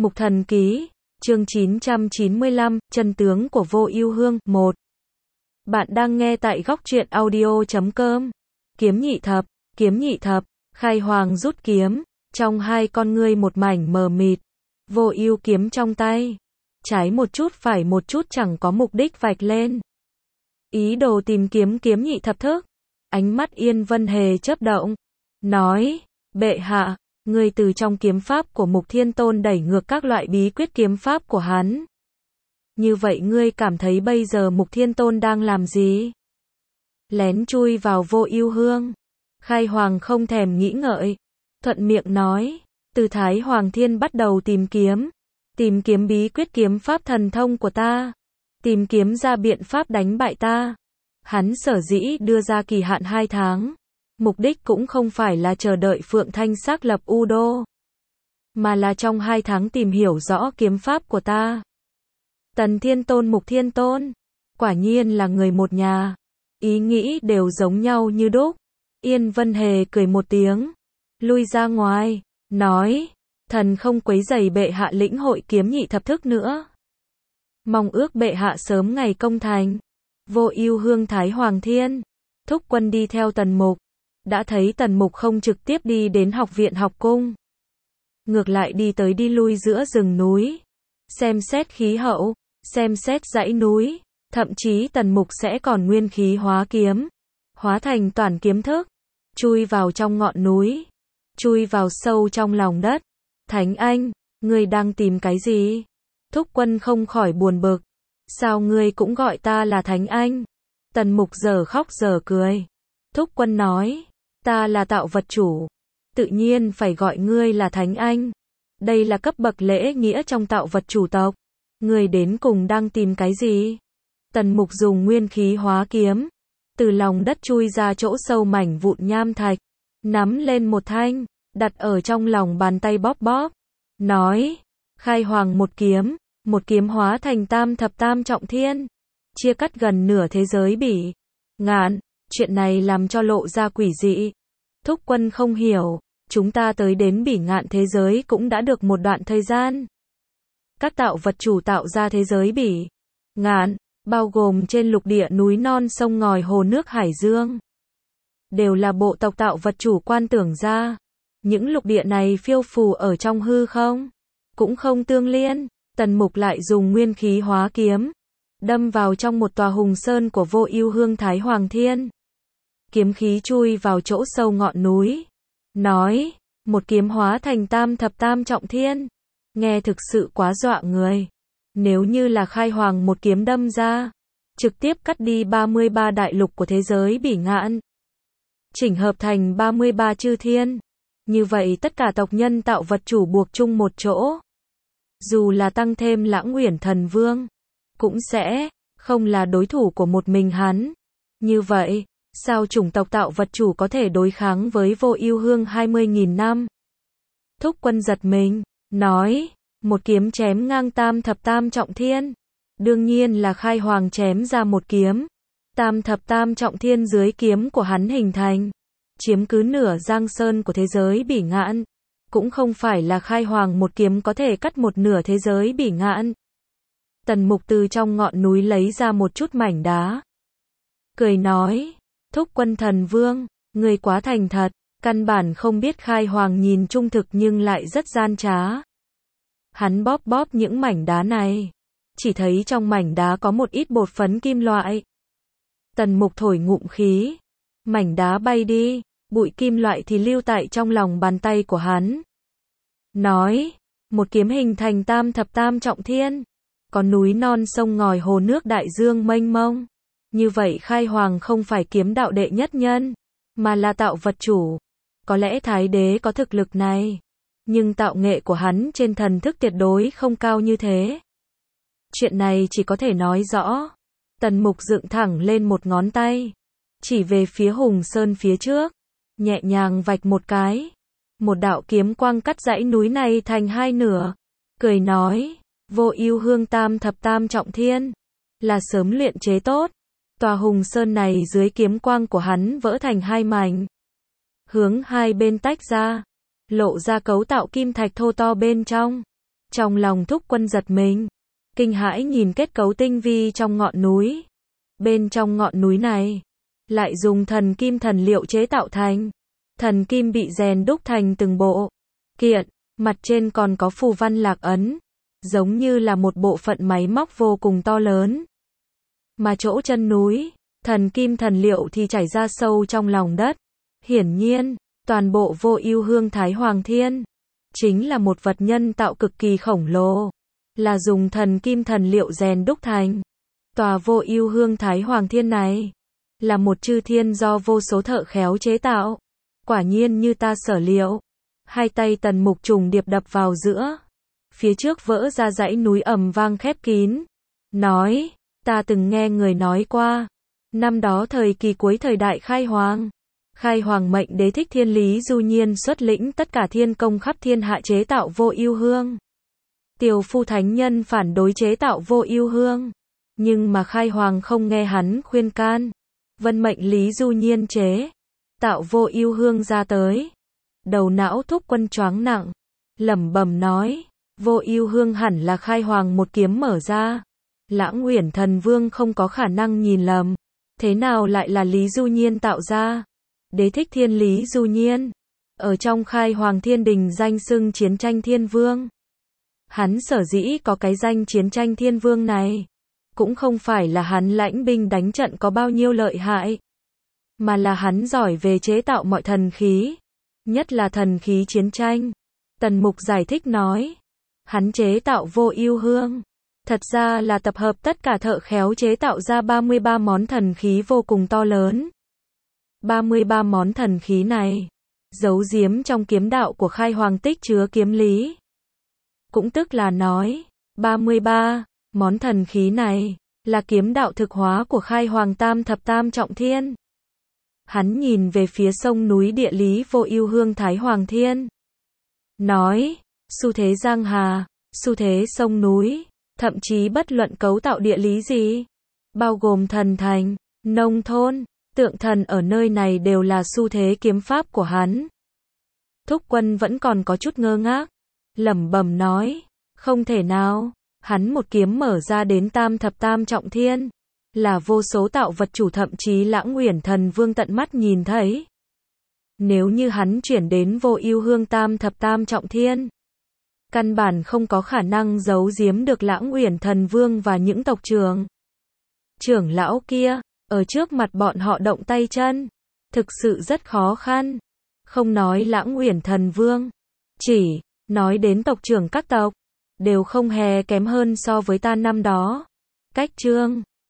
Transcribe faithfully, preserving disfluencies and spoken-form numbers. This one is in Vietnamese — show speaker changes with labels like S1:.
S1: Mục Thần Ký, chương chín trăm chín mươi lăm, chân tướng của Vô Ưu Hương, một. Bạn đang nghe tại góc truyện audio chấm com. Kiếm nhị thập, kiếm nhị thập, Khai Hoàng rút kiếm, trong hai con ngươi một mảnh mờ mịt. Vô Ưu kiếm trong tay, trái một chút phải một chút chẳng có mục đích vạch lên. Ý đồ tìm kiếm kiếm nhị thập thức. Ánh mắt Yên Vân Hề chớp động, nói: "Bệ hạ, ngươi từ trong kiếm pháp của Mục Thiên Tôn đẩy ngược các loại bí quyết kiếm pháp của hắn. Như vậy ngươi cảm thấy bây giờ Mục Thiên Tôn đang làm gì?" Lén chui vào Vô Ưu Hương. Khai Hoàng không thèm nghĩ ngợi, thuận miệng nói: "Từ Thái Hoàng Thiên bắt đầu tìm kiếm, tìm kiếm bí quyết kiếm pháp thần thông của ta, tìm kiếm ra biện pháp đánh bại ta. Hắn sở dĩ đưa ra kỳ hạn hai tháng, mục đích cũng không phải là chờ đợi Phượng Thanh xác lập U Đô, mà là trong hai tháng tìm hiểu rõ kiếm pháp của ta." Tần Thiên Tôn, Mục Thiên Tôn, quả nhiên là người một nhà, ý nghĩ đều giống nhau như đúc. Yên Vân Hề cười một tiếng, lui ra ngoài, nói: "Thần không quấy rầy bệ hạ lĩnh hội kiếm nhị thập thức nữa. Mong ước bệ hạ sớm ngày công thành." Vô Ưu Hương Thái Hoàng Thiên, thúc quân đi theo Tần Mục, đã thấy Tần Mục không trực tiếp đi đến học viện học cung, ngược lại đi tới đi lui giữa rừng núi, xem xét khí hậu, xem xét dãy núi, thậm chí Tần Mục sẽ còn nguyên khí hóa kiếm, hóa thành toàn kiếm thức, chui vào trong ngọn núi, chui vào sâu trong lòng đất. "Thánh Anh, ngươi đang tìm cái gì?" Thúc quân không khỏi buồn bực. "Sao ngươi cũng gọi ta là Thánh Anh?" Tần Mục giờ khóc giờ cười. Thúc quân nói: "Ta là tạo vật chủ, tự nhiên phải gọi ngươi là Thánh Anh. Đây là cấp bậc lễ nghĩa trong tạo vật chủ tộc. Ngươi đến cùng đang tìm cái gì?" Tần Mục dùng nguyên khí hóa kiếm, từ lòng đất chui ra chỗ sâu mảnh vụn nham thạch, nắm lên một thanh, đặt ở trong lòng bàn tay bóp bóp, nói: "Khai Hoàng một kiếm." Một kiếm hóa thành tam thập tam trọng thiên, chia cắt gần nửa thế giới bỉ ngạn. Chuyện này làm cho lộ ra quỷ dị. Thúc quân không hiểu, chúng ta tới đến bỉ ngạn thế giới cũng đã được một đoạn thời gian. Các tạo vật chủ tạo ra thế giới bỉ ngạn, bao gồm trên lục địa núi non sông ngòi hồ nước hải dương, đều là bộ tộc tạo vật chủ quan tưởng ra. Những lục địa này phiêu phù ở trong hư không, cũng không tương liên. Tần Mục lại dùng nguyên khí hóa kiếm, đâm vào trong một tòa hùng sơn của Vô Ưu Hương Thái Hoàng Thiên. Kiếm khí chui vào chỗ sâu ngọn núi, nói: "Một kiếm hóa thành tam thập tam trọng thiên." Nghe thực sự quá dọa người. Nếu như là Khai Hoàng một kiếm đâm ra, trực tiếp cắt đi ba mươi ba đại lục của thế giới bỉ ngạn, chỉnh hợp thành ba mươi ba chư thiên, như vậy tất cả tộc nhân tạo vật chủ buộc chung một chỗ, dù là tăng thêm Lãng Uyển Thần Vương, cũng sẽ không là đối thủ của một mình hắn. Như vậy, sao chủng tộc tạo vật chủ có thể đối kháng với Vô Ưu Hương hai mươi nghìn năm? Thúc quân giật mình, nói: "Một kiếm chém ngang tam thập tam trọng thiên." Đương nhiên là Khai Hoàng chém ra một kiếm. Tam thập tam trọng thiên dưới kiếm của hắn hình thành, chiếm cứ nửa giang sơn của thế giới bỉ ngạn. Cũng không phải là Khai Hoàng một kiếm có thể cắt một nửa thế giới bỉ ngạn. Tần Mục từ trong ngọn núi lấy ra một chút mảnh đá, cười nói: "Thúc quân thần vương, ngươi quá thành thật, căn bản không biết Khai Hoàng nhìn trung thực nhưng lại rất gian trá." Hắn bóp bóp những mảnh đá này, chỉ thấy trong mảnh đá có một ít bột phấn kim loại. Tần Mục thổi ngụm khí, mảnh đá bay đi, bụi kim loại thì lưu tại trong lòng bàn tay của hắn. Nói: "Một kiếm hình thành tam thập tam trọng thiên, có núi non sông ngòi hồ nước đại dương mênh mông. Như vậy Khai Hoàng không phải kiếm đạo đệ nhất nhân, mà là tạo vật chủ. Có lẽ Thái Đế có thực lực này, nhưng tạo nghệ của hắn trên thần thức tuyệt đối không cao như thế. Chuyện này chỉ có thể nói rõ." Tần Mục dựng thẳng lên một ngón tay, chỉ về phía Hùng Sơn phía trước, nhẹ nhàng vạch một cái. Một đạo kiếm quang cắt dãy núi này thành hai nửa, cười nói: "Vô Ưu Hương tam thập tam trọng thiên, là sớm luyện chế tốt." Tòa Hùng Sơn này dưới kiếm quang của hắn vỡ thành hai mảnh, hướng hai bên tách ra, lộ ra cấu tạo kim thạch thô to bên trong. Trong lòng Thúc Quân giật mình, kinh hãi nhìn kết cấu tinh vi trong ngọn núi. Bên trong ngọn núi này, lại dùng thần kim thần liệu chế tạo thành. Thần kim bị rèn đúc thành từng bộ kiện, mặt trên còn có phù văn lạc ấn, giống như là một bộ phận máy móc vô cùng to lớn. Mà chỗ chân núi, thần kim thần liệu thì chảy ra sâu trong lòng đất. Hiển nhiên, toàn bộ Vô Ưu Hương Thái Hoàng Thiên chính là một vật nhân tạo cực kỳ khổng lồ, là dùng thần kim thần liệu rèn đúc thành. Tòa Vô Ưu Hương Thái Hoàng Thiên này là một chư thiên do vô số thợ khéo chế tạo. Quả nhiên như ta sở liệu. Hai tay Tần Mục trùng điệp đập vào giữa. Phía trước vỡ ra dãy núi ầm vang khép kín. Nói, ta từng nghe người nói qua. Năm đó thời kỳ cuối thời đại Khai Hoàng. Khai Hoàng mệnh đế Thích Thiên Lý Du Nhiên xuất lĩnh tất cả thiên công khắp thiên hạ chế tạo Vô Ưu Hương. Tiều Phu Thánh Nhân phản đối chế tạo Vô Ưu Hương. Nhưng mà Khai Hoàng không nghe hắn khuyên can. Vân mệnh Lý Du Nhiên chế tạo Vô Ưu Hương ra tới. Đầu não Thúc Quân choáng nặng, lẩm bẩm nói, Vô Ưu Hương hẳn là Khai Hoàng một kiếm mở ra. Lãng Uyển Thần Vương không có khả năng nhìn lầm, thế nào lại là Lý Du Nhiên tạo ra? Đế Thích Thiên Lý Du Nhiên, ở trong Khai Hoàng Thiên Đình danh xưng Chiến Tranh Thiên Vương. Hắn sở dĩ có cái danh Chiến Tranh Thiên Vương này, cũng không phải là hắn lãnh binh đánh trận có bao nhiêu lợi hại, mà là hắn giỏi về chế tạo mọi thần khí, nhất là thần khí chiến tranh. Tần Mục giải thích nói, hắn chế tạo Vô Ưu Hương, thật ra là tập hợp tất cả thợ khéo chế tạo ra ba mươi ba món thần khí vô cùng to lớn. ba mươi ba món thần khí này, giấu giếm trong kiếm đạo của Khai Hoàng tích chứa kiếm lý. Cũng tức là nói, ba mươi ba món thần khí này, là kiếm đạo thực hóa của Khai Hoàng Tam Thập Tam Trọng Thiên. Hắn nhìn về phía sông núi địa lý Vô Ưu Hương Thái Hoàng Thiên. Nói, xu thế giang hà, xu thế sông núi, thậm chí bất luận cấu tạo địa lý gì, bao gồm thần thành, nông thôn, tượng thần ở nơi này đều là xu thế kiếm pháp của hắn. Thúc Quân vẫn còn có chút ngơ ngác, lẩm bẩm nói, không thể nào, hắn một kiếm mở ra đến Tam Thập Tam Trọng Thiên, là vô số tạo vật chủ thậm chí Lãng Uyển Thần Vương tận mắt nhìn thấy. Nếu như hắn chuyển đến Vô Ưu Hương Tam Thập Tam Trọng Thiên, căn bản không có khả năng giấu giếm được Lãng Uyển Thần Vương và những tộc trưởng. Trưởng lão kia, ở trước mặt bọn họ động tay chân, thực sự rất khó khăn. Không nói Lãng Uyển Thần Vương, chỉ nói đến tộc trưởng các tộc, đều không hề kém hơn so với ta năm đó. Cách Trương